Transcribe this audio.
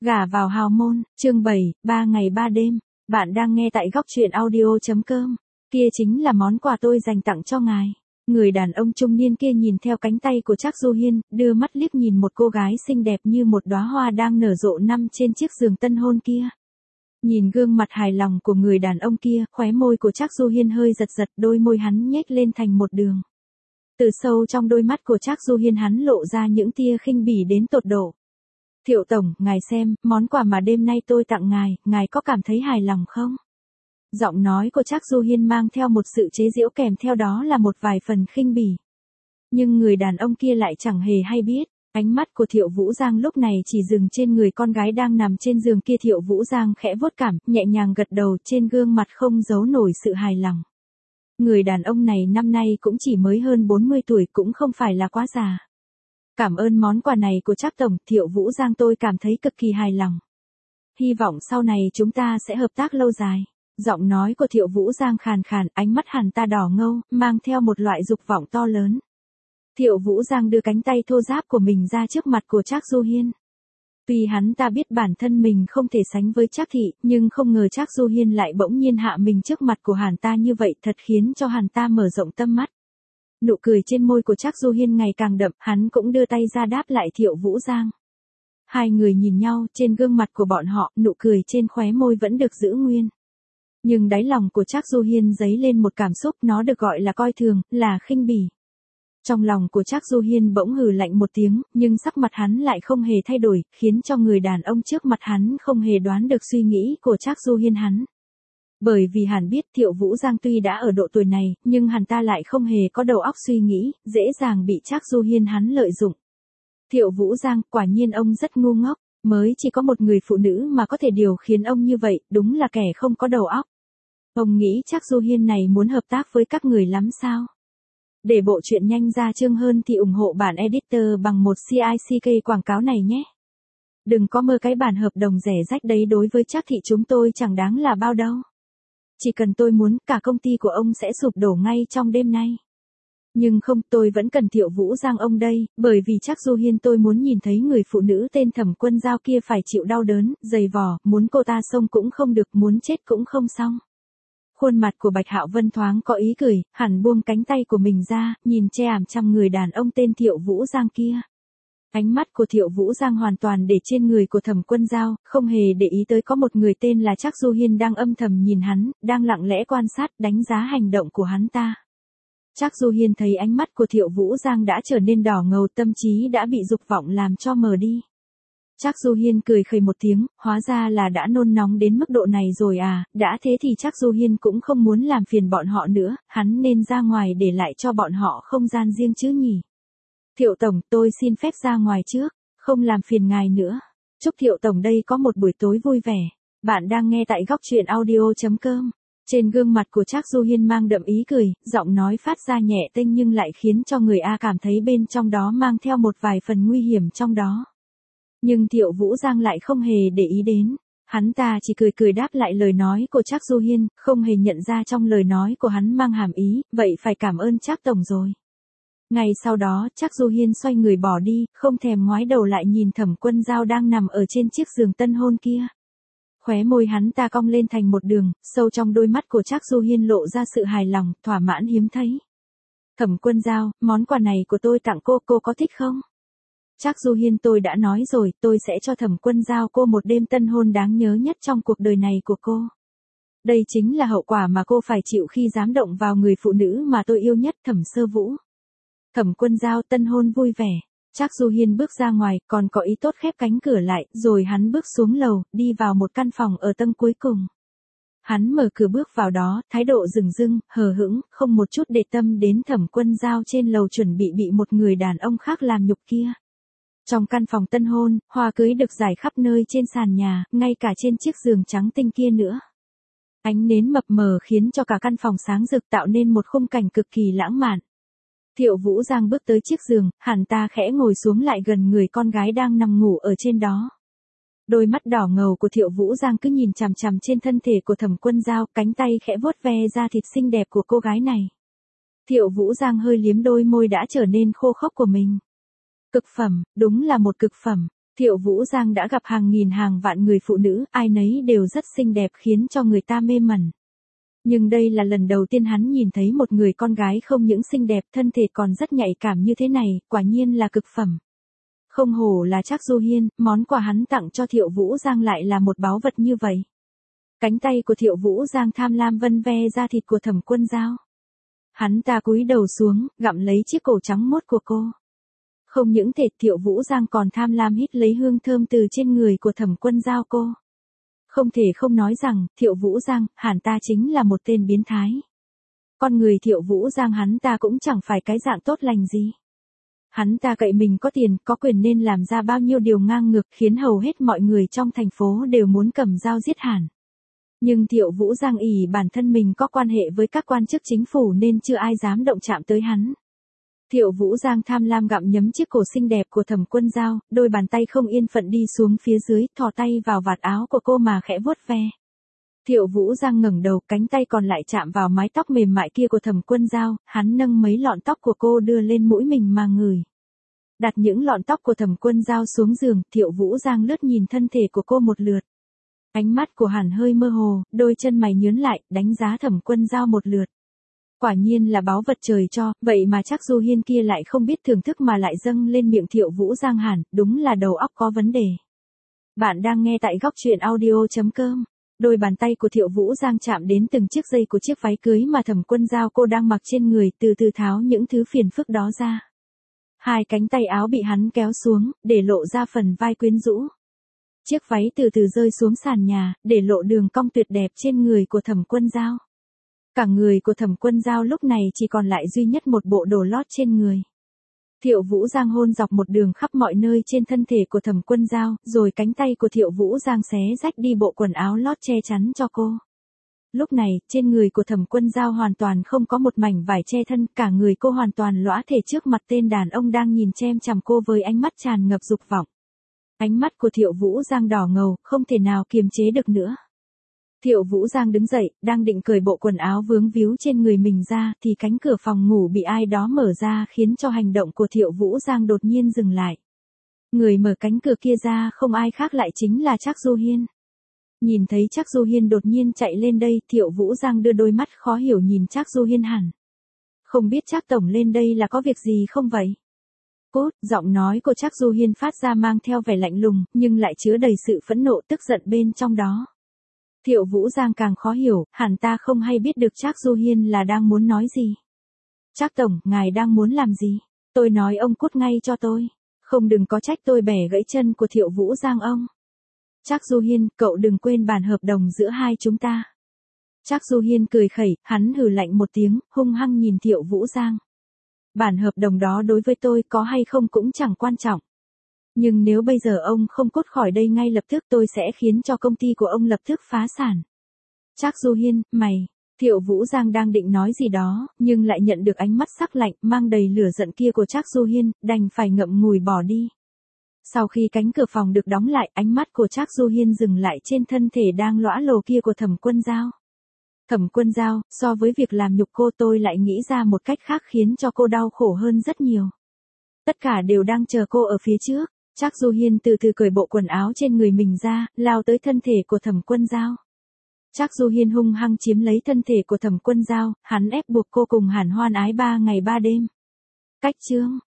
Gả vào hào môn, chương 7, 3 ngày 3 đêm. Bạn đang nghe tại góc truyện audio.com. Kia chính là món quà tôi dành tặng cho ngài. Người đàn ông trung niên kia nhìn theo cánh tay của Trác Du Hiên, đưa mắt liếc nhìn một cô gái xinh đẹp như một đóa hoa đang nở rộ nằm trên chiếc giường tân hôn kia. Nhìn gương mặt hài lòng của người đàn ông kia, khóe môi của Trác Du Hiên hơi giật giật, đôi môi hắn nhếch lên thành một đường. Từ sâu trong đôi mắt của Trác Du Hiên hắn lộ ra những tia khinh bỉ đến tột độ. Thiệu tổng, ngài xem, món quà mà đêm nay tôi tặng ngài có cảm thấy hài lòng không? Giọng nói của Trác Du Hiên mang theo một sự chế giễu kèm theo đó là một vài phần khinh bỉ. Nhưng người đàn ông kia lại chẳng hề hay biết, ánh mắt của Thiệu Vũ Giang lúc này chỉ dừng trên người con gái đang nằm trên giường kia. Thiệu Vũ Giang khẽ vuốt cảm, nhẹ nhàng gật đầu, trên gương mặt không giấu nổi sự hài lòng. Người đàn ông này năm nay cũng chỉ mới hơn 40 tuổi, cũng không phải là quá già. Cảm ơn món quà này của Trác tổng, Thiệu Vũ Giang tôi cảm thấy cực kỳ hài lòng. Hy vọng sau này chúng ta sẽ hợp tác lâu dài. Giọng nói của Thiệu Vũ Giang khàn khàn, ánh mắt hắn ta đỏ ngầu, mang theo một loại dục vọng to lớn. Thiệu Vũ Giang đưa cánh tay thô ráp của mình ra trước mặt của Trác Du Hiên. Tuy hắn ta biết bản thân mình không thể sánh với Trác thị, nhưng không ngờ Trác Du Hiên lại bỗng nhiên hạ mình trước mặt của hắn ta như vậy, thật khiến cho hắn ta mở rộng tâm mắt. Nụ cười trên môi của Trác Du Hiên ngày càng đậm, hắn cũng đưa tay ra đáp lại Thiệu Vũ Giang. Hai người nhìn nhau, trên gương mặt của bọn họ, nụ cười trên khóe môi vẫn được giữ nguyên. Nhưng đáy lòng của Trác Du Hiên dấy lên một cảm xúc, nó được gọi là coi thường, là khinh bỉ. Trong lòng của Trác Du Hiên bỗng hừ lạnh một tiếng, nhưng sắc mặt hắn lại không hề thay đổi, khiến cho người đàn ông trước mặt hắn không hề đoán được suy nghĩ của Trác Du Hiên hắn. Bởi vì hắn biết Thiệu Vũ Giang tuy đã ở độ tuổi này, nhưng hắn ta lại không hề có đầu óc suy nghĩ, dễ dàng bị Trác Du Hiên hắn lợi dụng. Thiệu Vũ Giang, quả nhiên ông rất ngu ngốc, mới chỉ có một người phụ nữ mà có thể điều khiến ông như vậy, đúng là kẻ không có đầu óc. Ông nghĩ Trác Du Hiên này muốn hợp tác với các người lắm sao? Để bộ truyện nhanh ra chương hơn thì ủng hộ bản editor bằng một CICK quảng cáo này nhé. Đừng có mơ cái bản hợp đồng rẻ rách đấy, đối với Trác thị chúng tôi chẳng đáng là bao đâu. Chỉ cần tôi muốn, cả công ty của ông sẽ sụp đổ ngay trong đêm nay. Nhưng không, tôi vẫn cần Thiệu Vũ Giang ông đây, bởi vì Trác Du Hiên tôi muốn nhìn thấy người phụ nữ tên Thẩm Quân Giao kia phải chịu đau đớn, dày vò, muốn cô ta xông cũng không được, muốn chết cũng không xong. Khuôn mặt của Bạch Hạo Vân thoáng có ý cười, hẳn buông cánh tay của mình ra, nhìn che ảm chăm người đàn ông tên Thiệu Vũ Giang kia. Ánh mắt của Thiệu Vũ Giang hoàn toàn để trên người của Thẩm Quân Giao, không hề để ý tới có một người tên là Trác Du Hiên đang âm thầm nhìn hắn, đang lặng lẽ quan sát, đánh giá hành động của hắn ta. Trác Du Hiên thấy ánh mắt của Thiệu Vũ Giang đã trở nên đỏ ngầu, tâm trí đã bị dục vọng làm cho mờ đi. Trác Du Hiên cười khẩy một tiếng, hóa ra là đã nôn nóng đến mức độ này rồi à, đã thế thì Trác Du Hiên cũng không muốn làm phiền bọn họ nữa, hắn nên ra ngoài để lại cho bọn họ không gian riêng chứ nhỉ. Thiệu tổng, tôi xin phép ra ngoài trước, không làm phiền ngài nữa. Chúc Thiệu tổng đây có một buổi tối vui vẻ. Bạn đang nghe tại góc truyện audio.com. Trên gương mặt của Trác Du Hiên mang đậm ý cười, giọng nói phát ra nhẹ tênh nhưng lại khiến cho người A cảm thấy bên trong đó mang theo một vài phần nguy hiểm trong đó. Nhưng Thiệu Vũ Giang lại không hề để ý đến. Hắn ta chỉ cười cười đáp lại lời nói của Trác Du Hiên, không hề nhận ra trong lời nói của hắn mang hàm ý, vậy phải cảm ơn Trác tổng rồi. Ngày sau đó, Trác Du Hiên xoay người bỏ đi, không thèm ngoái đầu lại nhìn Thẩm Quân Giao đang nằm ở trên chiếc giường tân hôn kia. Khóe môi hắn ta cong lên thành một đường, sâu trong đôi mắt của Trác Du Hiên lộ ra sự hài lòng, thỏa mãn hiếm thấy. Thẩm Quân Giao, món quà này của tôi tặng cô có thích không? Trác Du Hiên, tôi đã nói rồi, tôi sẽ cho Thẩm Quân Giao cô một đêm tân hôn đáng nhớ nhất trong cuộc đời này của cô. Đây chính là hậu quả mà cô phải chịu khi dám động vào người phụ nữ mà tôi yêu nhất, Thẩm Sơ Vũ. Thẩm Quân Giao, tân hôn vui vẻ. Trác Du Hiên bước ra ngoài, còn có ý tốt khép cánh cửa lại, rồi hắn bước xuống lầu, đi vào một căn phòng ở tầng cuối cùng. Hắn mở cửa bước vào đó, thái độ dửng dưng, hờ hững, không một chút để tâm đến Thẩm Quân Giao trên lầu chuẩn bị một người đàn ông khác làm nhục kia. Trong căn phòng tân hôn, hoa cưới được rải khắp nơi trên sàn nhà, ngay cả trên chiếc giường trắng tinh kia nữa. Ánh nến mập mờ khiến cho cả căn phòng sáng rực, tạo nên một khung cảnh cực kỳ lãng mạn. Thiệu Vũ Giang bước tới chiếc giường, hắn ta khẽ ngồi xuống lại gần người con gái đang nằm ngủ ở trên đó. Đôi mắt đỏ ngầu của Thiệu Vũ Giang cứ nhìn chằm chằm trên thân thể của Thẩm Quân Giao, cánh tay khẽ vuốt ve da thịt xinh đẹp của cô gái này. Thiệu Vũ Giang hơi liếm đôi môi đã trở nên khô khốc của mình. Cực phẩm, đúng là một cực phẩm. Thiệu Vũ Giang đã gặp hàng nghìn hàng vạn người phụ nữ, ai nấy đều rất xinh đẹp khiến cho người ta mê mẩn. Nhưng đây là lần đầu tiên hắn nhìn thấy một người con gái không những xinh đẹp, thân thể còn rất nhạy cảm như thế này, quả nhiên là cực phẩm. Không hổ là Trác Du Hiên, món quà hắn tặng cho Thiệu Vũ Giang lại là một báu vật như vậy. Cánh tay của Thiệu Vũ Giang tham lam vân ve da thịt của Thẩm Quân Dao. Hắn ta cúi đầu xuống, gặm lấy chiếc cổ trắng mốt của cô. Không những thế, Thiệu Vũ Giang còn tham lam hít lấy hương thơm từ trên người của Thẩm Quân Dao cô. Không thể không nói rằng, Thiệu Vũ Giang, hẳn ta chính là một tên biến thái. Con người Thiệu Vũ Giang hắn ta cũng chẳng phải cái dạng tốt lành gì. Hắn ta cậy mình có tiền, có quyền nên làm ra bao nhiêu điều ngang ngược khiến hầu hết mọi người trong thành phố đều muốn cầm dao giết hẳn. Nhưng Thiệu Vũ Giang ỷ bản thân mình có quan hệ với các quan chức chính phủ nên chưa ai dám động chạm tới hắn. Thiệu Vũ Giang tham lam gặm nhấm chiếc cổ xinh đẹp của Thẩm Quân Dao, đôi bàn tay không yên phận đi xuống phía dưới, thò tay vào vạt áo của cô mà khẽ vuốt ve. Thiệu Vũ Giang ngẩng đầu, cánh tay còn lại chạm vào mái tóc mềm mại kia của Thẩm Quân Dao, hắn nâng mấy lọn tóc của cô đưa lên mũi mình mà ngửi. Đặt những lọn tóc của Thẩm Quân Dao xuống giường, Thiệu Vũ Giang lướt nhìn thân thể của cô một lượt. Ánh mắt của hắn hơi mơ hồ, đôi chân mày nhướng lại, đánh giá Thẩm Quân Dao một lượt. Quả nhiên là báu vật trời cho, vậy mà Trác Du Hiên kia lại không biết thưởng thức mà lại dâng lên miệng Thiệu Vũ Giang hẳn, đúng là đầu óc có vấn đề. Bạn đang nghe tại góc truyện audio.com. Đôi bàn tay của Thiệu Vũ Giang chạm đến từng chiếc dây của chiếc váy cưới mà Thẩm Quân Dao cô đang mặc trên người, từ từ tháo những thứ phiền phức đó ra. Hai cánh tay áo bị hắn kéo xuống, để lộ ra phần vai quyến rũ. Chiếc váy từ từ rơi xuống sàn nhà, để lộ đường cong tuyệt đẹp trên người của Thẩm Quân Dao. Cả người của Thẩm Quân Dao lúc này chỉ còn lại duy nhất một bộ đồ lót trên người. Thiệu Vũ Giang hôn dọc một đường khắp mọi nơi trên thân thể của Thẩm Quân Dao, rồi cánh tay của Thiệu Vũ Giang xé rách đi bộ quần áo lót che chắn cho cô. Lúc này, trên người của Thẩm Quân Dao hoàn toàn không có một mảnh vải che thân, cả người cô hoàn toàn lõa thể trước mặt tên đàn ông đang nhìn chem chằm cô với ánh mắt tràn ngập dục vọng. Ánh mắt của Thiệu Vũ Giang đỏ ngầu, không thể nào kiềm chế được nữa. Thiệu Vũ Giang đứng dậy, đang định cởi bộ quần áo vướng víu trên người mình ra, thì cánh cửa phòng ngủ bị ai đó mở ra khiến cho hành động của Thiệu Vũ Giang đột nhiên dừng lại. Người mở cánh cửa kia ra không ai khác lại chính là Trác Du Hiên. Nhìn thấy Trác Du Hiên đột nhiên chạy lên đây, Thiệu Vũ Giang đưa đôi mắt khó hiểu nhìn Trác Du Hiên hẳn. Không biết Trác tổng lên đây là có việc gì không vậy? Cút, giọng nói của Trác Du Hiên phát ra mang theo vẻ lạnh lùng, nhưng lại chứa đầy sự phẫn nộ tức giận bên trong đó. Thiệu Vũ Giang càng khó hiểu, hẳn ta không hay biết được Trác Du Hiên là đang muốn nói gì. Trác tổng, ngài đang muốn làm gì? Tôi nói ông cút ngay cho tôi. Không đừng có trách tôi bẻ gãy chân của Thiệu Vũ Giang ông. Trác Du Hiên, cậu đừng quên bản hợp đồng giữa hai chúng ta. Trác Du Hiên cười khẩy, hắn hừ lạnh một tiếng, hung hăng nhìn Thiệu Vũ Giang. Bản hợp đồng đó đối với tôi có hay không cũng chẳng quan trọng. Nhưng nếu bây giờ ông không cút khỏi đây ngay lập tức tôi sẽ khiến cho công ty của ông lập tức phá sản. Trác Du Hiên, mày. Thiệu Vũ Giang đang định nói gì đó, nhưng lại nhận được ánh mắt sắc lạnh, mang đầy lửa giận kia của Trác Du Hiên, đành phải ngậm ngùi bỏ đi. Sau khi cánh cửa phòng được đóng lại, ánh mắt của Trác Du Hiên dừng lại trên thân thể đang lõa lồ kia của Thẩm Quân Dao. Thẩm Quân Dao, so với việc làm nhục cô tôi lại nghĩ ra một cách khác khiến cho cô đau khổ hơn rất nhiều. Tất cả đều đang chờ cô ở phía trước. Trác Du Hiên từ từ cởi bộ quần áo trên người mình ra, lao tới thân thể của Thẩm Quân Dao. Trác Du Hiên hung hăng chiếm lấy thân thể của Thẩm Quân Dao, hắn ép buộc cô cùng hàn hoan ái 3 ngày 3 đêm. Cách chương